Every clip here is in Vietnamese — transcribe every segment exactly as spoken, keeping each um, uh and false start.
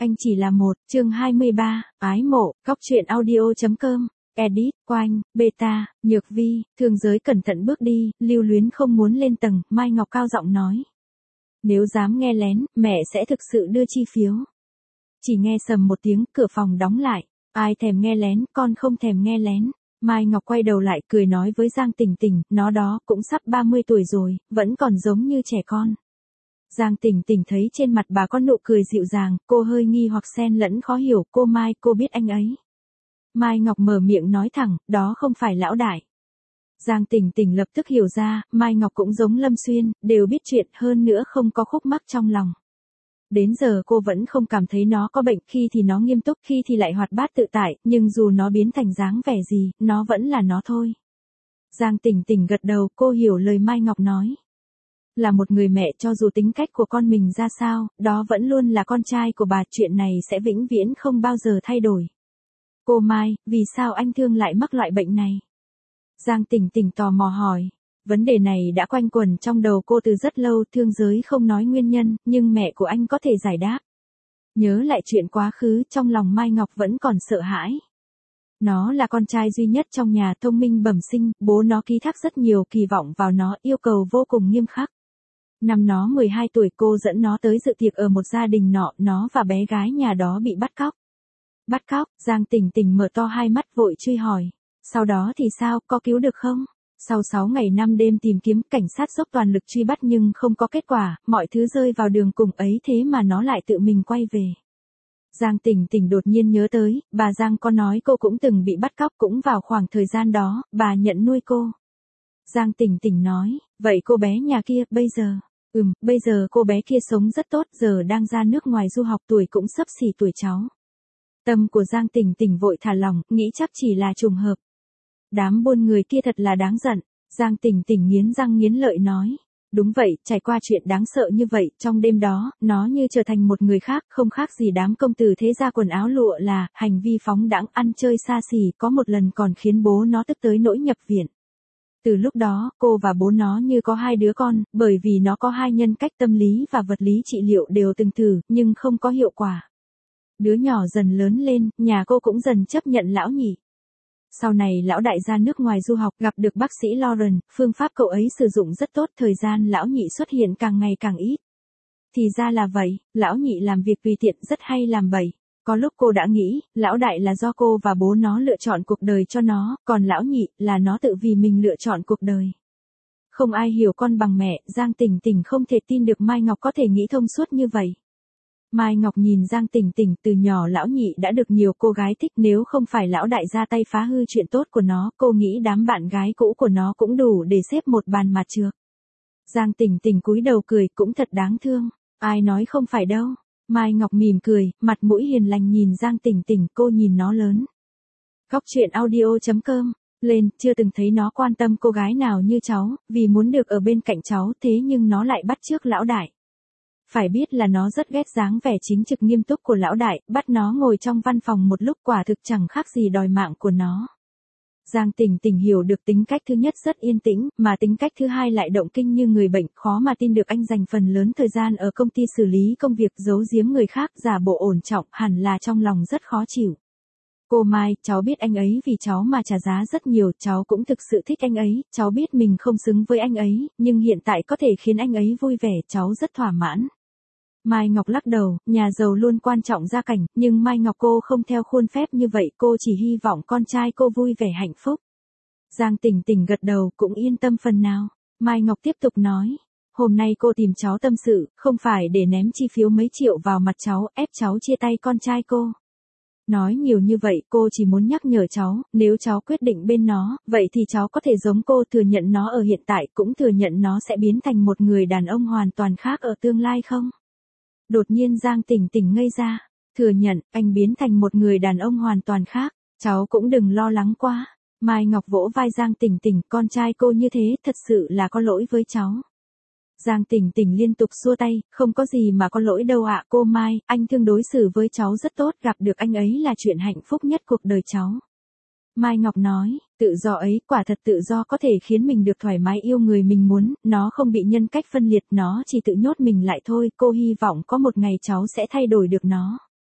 Anh chỉ là một, chương hai mươi ba, ái mộ, góc truyện audio.com, edit, Quanh, beta, Nhược Vi, thương giới cẩn thận bước đi, lưu luyến không muốn lên tầng, Mai Ngọc cao giọng nói. Nếu dám nghe lén, mẹ sẽ thực sự đưa chi phiếu. Chỉ nghe sầm một tiếng, cửa phòng đóng lại, ai thèm nghe lén, con không thèm nghe lén. Mai Ngọc quay đầu lại cười nói với Giang Tình Tình, nó đó, cũng sắp ba mươi tuổi rồi, vẫn còn giống như trẻ con. Giang Tình Tình thấy trên mặt bà có nụ cười dịu dàng, cô hơi nghi hoặc xen lẫn khó hiểu, cô Mai, cô biết anh ấy. Mai Ngọc mở miệng nói thẳng, đó không phải lão đại. Giang Tình Tình lập tức hiểu ra, Mai Ngọc cũng giống Lâm Xuyên, đều biết chuyện, hơn nữa không có khúc mắc trong lòng. Đến giờ cô vẫn không cảm thấy nó có bệnh, khi thì nó nghiêm túc, khi thì lại hoạt bát tự tại, nhưng dù nó biến thành dáng vẻ gì, nó vẫn là nó thôi. Giang Tình Tình gật đầu, cô hiểu lời Mai Ngọc nói. Là một người mẹ, cho dù tính cách của con mình ra sao, đó vẫn luôn là con trai của bà, chuyện này sẽ vĩnh viễn không bao giờ thay đổi. Cô Mai, vì sao anh Thương lại mắc loại bệnh này? Giang Tình Tình tò mò hỏi. Vấn đề này đã quanh quẩn trong đầu cô từ rất lâu, thương giới không nói nguyên nhân, nhưng mẹ của anh có thể giải đáp. Nhớ lại chuyện quá khứ, trong lòng Mai Ngọc vẫn còn sợ hãi. Nó là con trai duy nhất trong nhà, thông minh bẩm sinh, bố nó ký thác rất nhiều kỳ vọng vào nó, yêu cầu vô cùng nghiêm khắc. Năm nó mười hai tuổi, cô dẫn nó tới dự tiệc ở một gia đình nọ, nó và bé gái nhà đó bị bắt cóc. Bắt cóc, Giang Tình Tình mở to hai mắt vội truy hỏi. Sau đó thì sao, có cứu được không? Sau sáu ngày năm đêm tìm kiếm, cảnh sát dốc toàn lực truy bắt nhưng không có kết quả, mọi thứ rơi vào đường cùng ấy, thế mà nó lại tự mình quay về. Giang Tình Tình đột nhiên nhớ tới, bà Giang có nói cô cũng từng bị bắt cóc, cũng vào khoảng thời gian đó, bà nhận nuôi cô. Giang Tình Tình nói, vậy cô bé nhà kia, bây giờ? Ừm, bây giờ cô bé kia sống rất tốt, giờ đang ra nước ngoài du học, tuổi cũng xấp xỉ tuổi cháu. Tâm của Giang Tình Tình vội thả lỏng, nghĩ chắc chỉ là trùng hợp. Đám buôn người kia thật là đáng giận. Giang Tình Tình nghiến răng nghiến lợi nói. Đúng vậy, trải qua chuyện đáng sợ như vậy, trong đêm đó, nó như trở thành một người khác, không khác gì đám công tử thế gia quần áo lụa là, hành vi phóng đãng, ăn chơi xa xỉ, có một lần còn khiến bố nó tức tới nỗi nhập viện. Từ lúc đó, cô và bố nó như có hai đứa con, bởi vì nó có hai nhân cách, tâm lý và vật lý trị liệu đều từng thử, nhưng không có hiệu quả. Đứa nhỏ dần lớn lên, nhà cô cũng dần chấp nhận lão nhị. Sau này lão đại ra nước ngoài du học, gặp được bác sĩ Lauren, phương pháp cậu ấy sử dụng rất tốt, thời gian lão nhị xuất hiện càng ngày càng ít. Thì ra là vậy, lão nhị làm việc tùy tiện, rất hay làm bậy. Có lúc cô đã nghĩ, lão đại là do cô và bố nó lựa chọn cuộc đời cho nó, còn lão nhị là nó tự vì mình lựa chọn cuộc đời. Không ai hiểu con bằng mẹ, Giang Tình Tình không thể tin được Mai Ngọc có thể nghĩ thông suốt như vậy. Mai Ngọc nhìn Giang Tình Tình, từ nhỏ lão nhị đã được nhiều cô gái thích, nếu không phải lão đại ra tay phá hư chuyện tốt của nó, cô nghĩ đám bạn gái cũ của nó cũng đủ để xếp một bàn mặt trược. Giang Tình Tình cúi đầu cười, cũng thật đáng thương, ai nói không phải đâu. Mai Ngọc mỉm cười, mặt mũi hiền lành nhìn Giang Tình Tình, cô nhìn nó lớn. Góc truyện audio.com, lên, chưa từng thấy nó quan tâm cô gái nào như cháu, vì muốn được ở bên cạnh cháu, thế nhưng nó lại bắt chước lão đại. Phải biết là nó rất ghét dáng vẻ chính trực nghiêm túc của lão đại, bắt nó ngồi trong văn phòng một lúc, quả thực chẳng khác gì đòi mạng của nó. Giang Tình Tình hiểu được tính cách thứ nhất rất yên tĩnh, mà tính cách thứ hai lại động kinh như người bệnh, khó mà tin được anh dành phần lớn thời gian ở công ty xử lý công việc, giấu giếm người khác, giả bộ ổn trọng, hẳn là trong lòng rất khó chịu. Cô Mai, cháu biết anh ấy vì cháu mà trả giá rất nhiều, cháu cũng thực sự thích anh ấy, cháu biết mình không xứng với anh ấy, nhưng hiện tại có thể khiến anh ấy vui vẻ, cháu rất thỏa mãn. Mai Ngọc lắc đầu, nhà giàu luôn quan trọng gia cảnh, nhưng Mai Ngọc cô không theo khuôn phép như vậy, cô chỉ hy vọng con trai cô vui vẻ hạnh phúc. Giang Tình Tình gật đầu, cũng yên tâm phần nào. Mai Ngọc tiếp tục nói, hôm nay cô tìm cháu tâm sự, không phải để ném chi phiếu mấy triệu vào mặt cháu, ép cháu chia tay con trai cô. Nói nhiều như vậy, cô chỉ muốn nhắc nhở cháu, nếu cháu quyết định bên nó, vậy thì cháu có thể giống cô, thừa nhận nó ở hiện tại, cũng thừa nhận nó sẽ biến thành một người đàn ông hoàn toàn khác ở tương lai không? Đột nhiên Giang Tình Tình ngây ra, thừa nhận, anh biến thành một người đàn ông hoàn toàn khác, cháu cũng đừng lo lắng quá. Mai Ngọc vỗ vai Giang Tình Tình, con trai cô như thế, thật sự là có lỗi với cháu. Giang Tình Tình liên tục xua tay, không có gì mà có lỗi đâu ạ, cô Mai, anh Thương đối xử với cháu rất tốt, gặp được anh ấy là chuyện hạnh phúc nhất cuộc đời cháu. Mai Ngọc nói, tự do ấy, quả thật tự do có thể khiến mình được thoải mái yêu người mình muốn, nó không bị nhân cách phân liệt, nó chỉ tự nhốt mình lại thôi, cô hy vọng có một ngày cháu sẽ thay đổi được nó.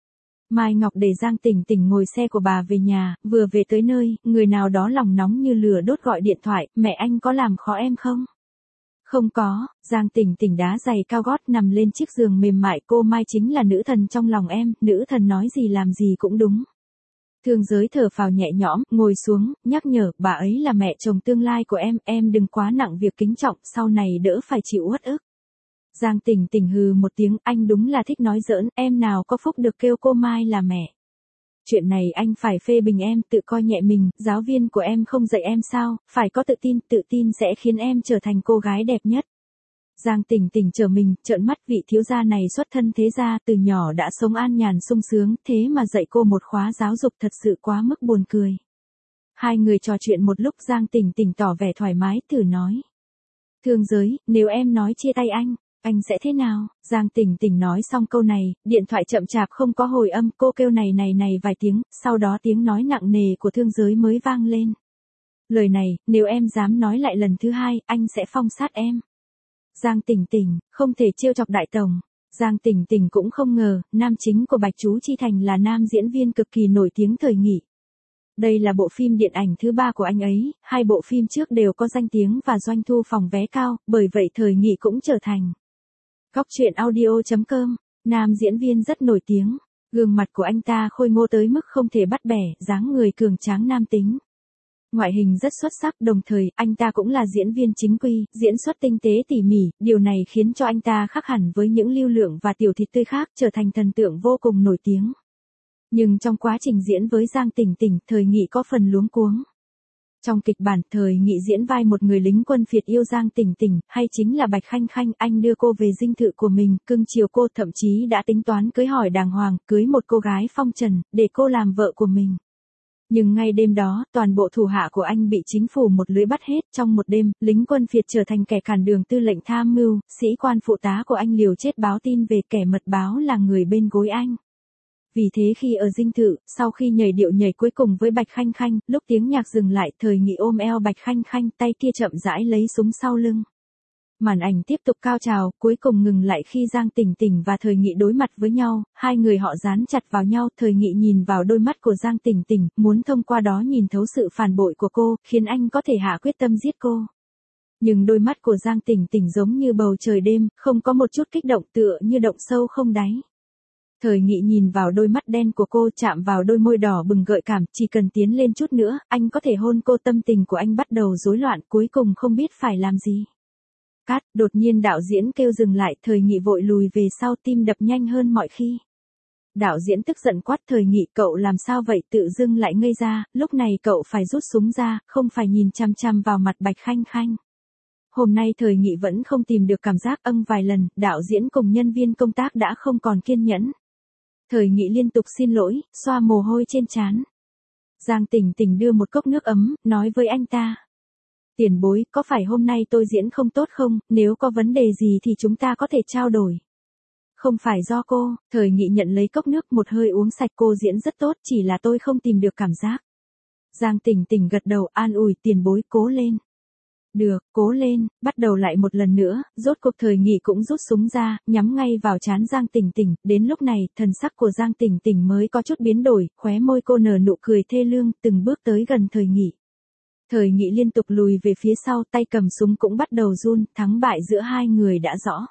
Mai Ngọc để Giang Tỉnh Tỉnh ngồi xe của bà về nhà, vừa về tới nơi, người nào đó lòng nóng như lửa đốt gọi điện thoại, mẹ anh có làm khó em không? Không có, Giang Tỉnh Tỉnh đá giày cao gót nằm lên chiếc giường mềm mại, cô Mai chính là nữ thần trong lòng em, nữ thần nói gì làm gì cũng đúng. Thương Giới thở phào nhẹ nhõm, ngồi xuống, nhắc nhở, bà ấy là mẹ chồng tương lai của em, em đừng quá nặng việc kính trọng, sau này đỡ phải chịu uất ức. Giang Tỉnh Tỉnh hừ một tiếng, anh đúng là thích nói giỡn, em nào có phúc được kêu cô Mai là mẹ. Chuyện này anh phải phê bình em, tự coi nhẹ mình, giáo viên của em không dạy em sao, phải có tự tin, tự tin sẽ khiến em trở thành cô gái đẹp nhất. Giang Tỉnh Tỉnh trở mình, trợn mắt, vị thiếu gia này xuất thân thế gia, từ nhỏ đã sống an nhàn sung sướng, thế mà dạy cô một khóa giáo dục thật sự quá mức buồn cười. Hai người trò chuyện một lúc, Giang Tỉnh Tỉnh tỏ vẻ thoải mái, thử nói. Thương Giới, nếu em nói chia tay anh, anh sẽ thế nào? Giang Tỉnh Tỉnh nói xong câu này, điện thoại chậm chạp không có hồi âm, cô kêu này này này vài tiếng, sau đó tiếng nói nặng nề của Thương Giới mới vang lên. Lời này, nếu em dám nói lại lần thứ hai, anh sẽ phong sát em. Giang Tỉnh Tỉnh, không thể trêu chọc đại tổng. Giang Tỉnh Tỉnh cũng không ngờ, nam chính của Bạch Chú Chi Thành là nam diễn viên cực kỳ nổi tiếng thời nghị. Đây là bộ phim điện ảnh thứ ba của anh ấy, hai bộ phim trước đều có danh tiếng và doanh thu phòng vé cao, bởi vậy thời nghị cũng trở thành. Góc truyện audio chấm com, nam diễn viên rất nổi tiếng, gương mặt của anh ta khôi ngô tới mức không thể bắt bẻ, dáng người cường tráng nam tính. Ngoại hình rất xuất sắc, đồng thời, anh ta cũng là diễn viên chính quy, diễn xuất tinh tế tỉ mỉ, điều này khiến cho anh ta khác hẳn với những lưu lượng và tiểu thịt tươi khác, trở thành thần tượng vô cùng nổi tiếng. Nhưng trong quá trình diễn với Giang Tỉnh Tỉnh, thời nghị có phần luống cuống. Trong kịch bản, thời nghị diễn vai một người lính quân Việt yêu Giang Tỉnh Tỉnh, hay chính là Bạch Khanh Khanh, anh đưa cô về dinh thự của mình, cưng chiều cô, thậm chí đã tính toán cưới hỏi đàng hoàng, cưới một cô gái phong trần, để cô làm vợ của mình. Nhưng ngay đêm đó, toàn bộ thủ hạ của anh bị chính phủ một lưới bắt hết, trong một đêm, lính quân Việt trở thành kẻ cản đường, tư lệnh tham mưu, sĩ quan phụ tá của anh liều chết báo tin về kẻ mật báo là người bên gối anh. Vì thế khi ở dinh thự, sau khi nhảy điệu nhảy cuối cùng với Bạch Khanh Khanh, lúc tiếng nhạc dừng lại, thời nghị ôm eo Bạch Khanh Khanh, tay kia chậm rãi lấy súng sau lưng. Màn ảnh tiếp tục cao trào, cuối cùng ngừng lại khi Giang Tỉnh Tỉnh và thời nghị đối mặt với nhau, hai người họ dán chặt vào nhau, thời nghị nhìn vào đôi mắt của Giang Tỉnh Tỉnh, muốn thông qua đó nhìn thấu sự phản bội của cô, khiến anh có thể hạ quyết tâm giết cô. Nhưng đôi mắt của Giang Tỉnh Tỉnh giống như bầu trời đêm, không có một chút kích động, tựa như động sâu không đáy. Thời nghị nhìn vào đôi mắt đen của cô, chạm vào đôi môi đỏ bừng gợi cảm, chỉ cần tiến lên chút nữa, anh có thể hôn cô. Tâm tình của anh bắt đầu rối loạn, cuối cùng không biết phải làm gì. Cát, đột nhiên đạo diễn kêu dừng lại, thời nghị vội lùi về sau, tim đập nhanh hơn mọi khi. Đạo diễn tức giận quát thời nghị, cậu làm sao vậy, tự dưng lại ngây ra, lúc này cậu phải rút súng ra, không phải nhìn chăm chăm vào mặt Bạch Khanh Khanh. Hôm nay thời nghị vẫn không tìm được cảm giác, âng vài lần, đạo diễn cùng nhân viên công tác đã không còn kiên nhẫn. Thời nghị liên tục xin lỗi, xoa mồ hôi trên trán. Giang Tỉnh Tỉnh đưa một cốc nước ấm, nói với anh ta. Tiền bối, có phải hôm nay tôi diễn không tốt không, nếu có vấn đề gì thì chúng ta có thể trao đổi. Không phải do cô, thời nghị nhận lấy cốc nước một hơi uống sạch, cô diễn rất tốt, chỉ là tôi không tìm được cảm giác. Giang Tỉnh Tỉnh gật đầu, an ủi, tiền bối, cố lên. Được, cố lên, bắt đầu lại một lần nữa, rốt cuộc thời nghị cũng rút súng ra, nhắm ngay vào trán Giang Tỉnh Tỉnh, đến lúc này, thần sắc của Giang Tỉnh Tỉnh mới có chút biến đổi, khóe môi cô nở nụ cười thê lương, từng bước tới gần thời nghị. Thời nghị liên tục lùi về phía sau, tay cầm súng cũng bắt đầu run, thắng bại giữa hai người đã rõ.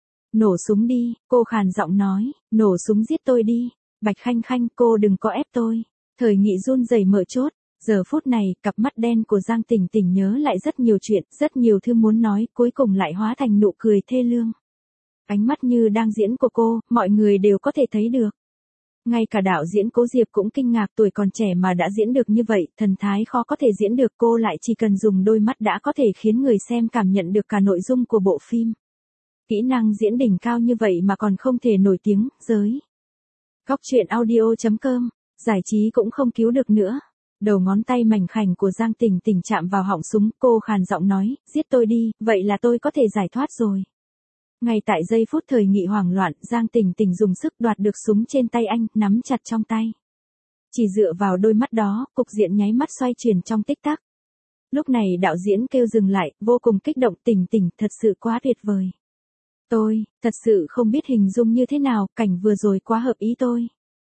Nổ súng đi, cô khàn giọng nói, nổ súng giết tôi đi, Bạch Khanh Khanh, cô đừng có ép tôi. Thời nghị run rẩy mở chốt. Giờ phút này, cặp mắt đen của Giang Tỉnh Tỉnh nhớ lại rất nhiều chuyện, rất nhiều thứ muốn nói, cuối cùng lại hóa thành nụ cười thê lương. Ánh mắt như đang diễn của cô, mọi người đều có thể thấy được. Ngay cả đạo diễn Cố Diệp cũng kinh ngạc, tuổi còn trẻ mà đã diễn được như vậy, thần thái khó có thể diễn được, cô lại chỉ cần dùng đôi mắt đã có thể khiến người xem cảm nhận được cả nội dung của bộ phim. Kỹ năng diễn đỉnh cao như vậy mà còn không thể nổi tiếng, giới. Góc truyện audio chấm com, giải trí cũng không cứu được nữa. Đầu ngón tay mảnh khảnh của Giang Tỉnh Tỉnh chạm vào họng súng, cô khàn giọng nói, giết tôi đi, vậy là tôi có thể giải thoát rồi. Ngay tại giây phút thời nghị hoảng loạn, Giang Tỉnh Tỉnh dùng sức đoạt được súng trên tay anh, nắm chặt trong tay. Chỉ dựa vào đôi mắt đó, cục diện nháy mắt xoay chuyển trong tích tắc. Lúc này đạo diễn kêu dừng lại, vô cùng kích động, Tỉnh Tỉnh, thật sự quá tuyệt vời. Tôi, thật sự không biết hình dung như thế nào, cảnh vừa rồi quá hợp ý tôi.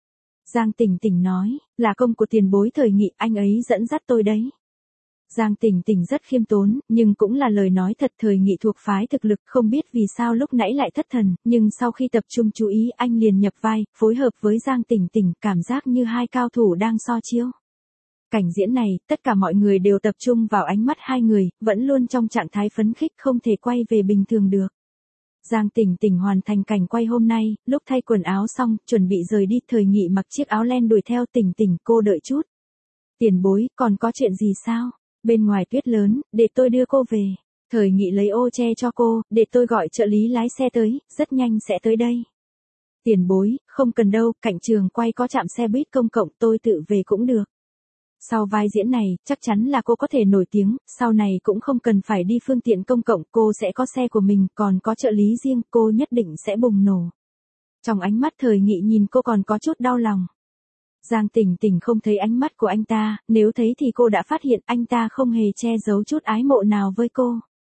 Giang Tỉnh Tỉnh nói, là công của tiền bối Thời Nghị, anh ấy dẫn dắt tôi đấy. Giang Tỉnh Tỉnh rất khiêm tốn, nhưng cũng là lời nói thật. Thời Nghị thuộc phái thực lực, không biết vì sao lúc nãy lại thất thần, nhưng sau khi tập trung chú ý anh liền nhập vai, phối hợp với Giang Tỉnh Tỉnh, cảm giác như hai cao thủ đang so chiêu. Cảnh diễn này, tất cả mọi người đều tập trung vào ánh mắt hai người, vẫn luôn trong trạng thái phấn khích không thể quay về bình thường được. Giang Tỉnh Tỉnh hoàn thành cảnh quay hôm nay, lúc thay quần áo xong, chuẩn bị rời đi. Thời Nghị mặc chiếc áo len đuổi theo. Tỉnh Tỉnh, cô đợi chút. Tiền bối, còn có chuyện gì sao? Bên ngoài tuyết lớn, để tôi đưa cô về. Thời Nghị lấy ô che cho cô, để tôi gọi trợ lý lái xe tới, rất nhanh sẽ tới đây. Tiền bối, không cần đâu, cạnh trường quay có trạm xe buýt công cộng, tôi tự về cũng được. Sau vai diễn này, chắc chắn là cô có thể nổi tiếng, sau này cũng không cần phải đi phương tiện công cộng, cô sẽ có xe của mình, còn có trợ lý riêng, cô nhất định sẽ bùng nổ. Trong ánh mắt Thời Nghị nhìn cô còn có chút đau lòng. Giang Tỉnh Tỉnh không thấy ánh mắt của anh ta, nếu thấy thì cô đã phát hiện anh ta không hề che giấu chút ái mộ nào với cô.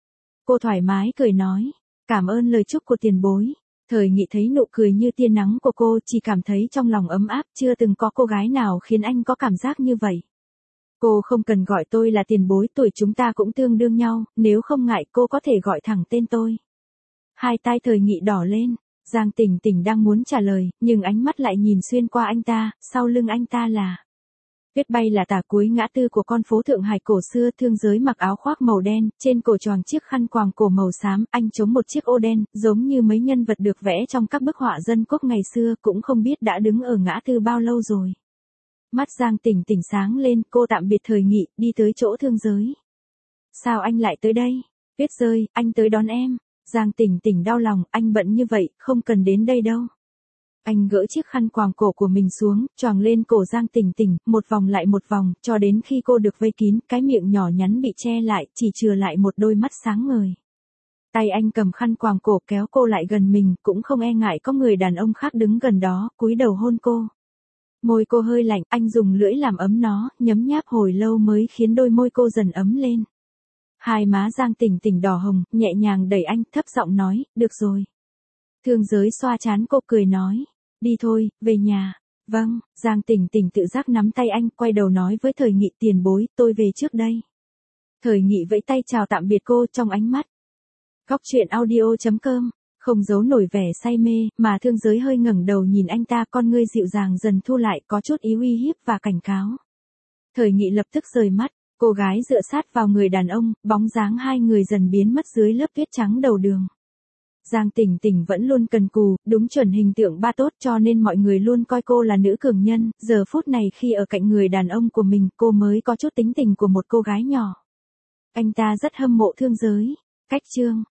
Cô thoải mái cười nói, cảm ơn lời chúc của tiền bối. Thời Nghị thấy nụ cười như tia nắng của cô, chỉ cảm thấy trong lòng ấm áp, chưa từng có cô gái nào khiến anh có cảm giác như vậy. Cô không cần gọi tôi là tiền bối, tuổi chúng ta cũng tương đương nhau, nếu không ngại cô có thể gọi thẳng tên tôi. Hai tai Thời Nghị đỏ lên, Giang Tỉnh Tỉnh đang muốn trả lời, nhưng ánh mắt lại nhìn xuyên qua anh ta, sau lưng anh ta là. Tuyết bay là tả cuối ngã tư của con phố Thượng Hải cổ xưa, thương giới mặc áo khoác màu đen, trên cổ choàng chiếc khăn quàng cổ màu xám, anh chống một chiếc ô đen, giống như mấy nhân vật được vẽ trong các bức họa dân quốc ngày xưa, cũng không biết đã đứng ở ngã tư bao lâu rồi. Mắt Giang Tỉnh Tỉnh sáng lên, cô tạm biệt Thời Nghị, đi tới chỗ thương giới. Sao anh lại tới đây? Tuyết rơi, anh tới đón em. Giang Tỉnh Tỉnh đau lòng, anh bận như vậy, không cần đến đây đâu. Anh gỡ chiếc khăn quàng cổ của mình xuống, choàng lên cổ Giang Tỉnh Tỉnh, một vòng lại một vòng, cho đến khi cô được vây kín, cái miệng nhỏ nhắn bị che lại, chỉ chừa lại một đôi mắt sáng ngời. Tay anh cầm khăn quàng cổ kéo cô lại gần mình, cũng không e ngại có người đàn ông khác đứng gần đó, cúi đầu hôn cô. Môi cô hơi lạnh, anh dùng lưỡi làm ấm nó, nhấm nháp hồi lâu mới khiến đôi môi cô dần ấm lên. Hai má Giang Tỉnh Tỉnh đỏ hồng, nhẹ nhàng đẩy anh, thấp giọng nói, được rồi. Thương giới xoa trán cô cười nói, đi thôi, về nhà. Vâng, Giang Tỉnh Tỉnh tự giác nắm tay anh, quay đầu nói với Thời Nghị, tiền bối, tôi về trước đây. Thời Nghị vẫy tay chào tạm biệt cô, trong ánh mắt. Góc truyện audio chấm com, không giấu nổi vẻ say mê, mà thương giới hơi ngẩng đầu nhìn anh ta, con ngươi dịu dàng dần thu lại, có chút ý uy hiếp và cảnh cáo. Thời Nghị lập tức rời mắt, cô gái dựa sát vào người đàn ông, bóng dáng hai người dần biến mất dưới lớp tuyết trắng đầu đường. Giang Tỉnh Tỉnh vẫn luôn cần cù, đúng chuẩn hình tượng ba tốt, cho nên mọi người luôn coi cô là nữ cường nhân, giờ phút này khi ở cạnh người đàn ông của mình, cô mới có chút tính tình của một cô gái nhỏ. Anh ta rất hâm mộ thương giới. Cách chương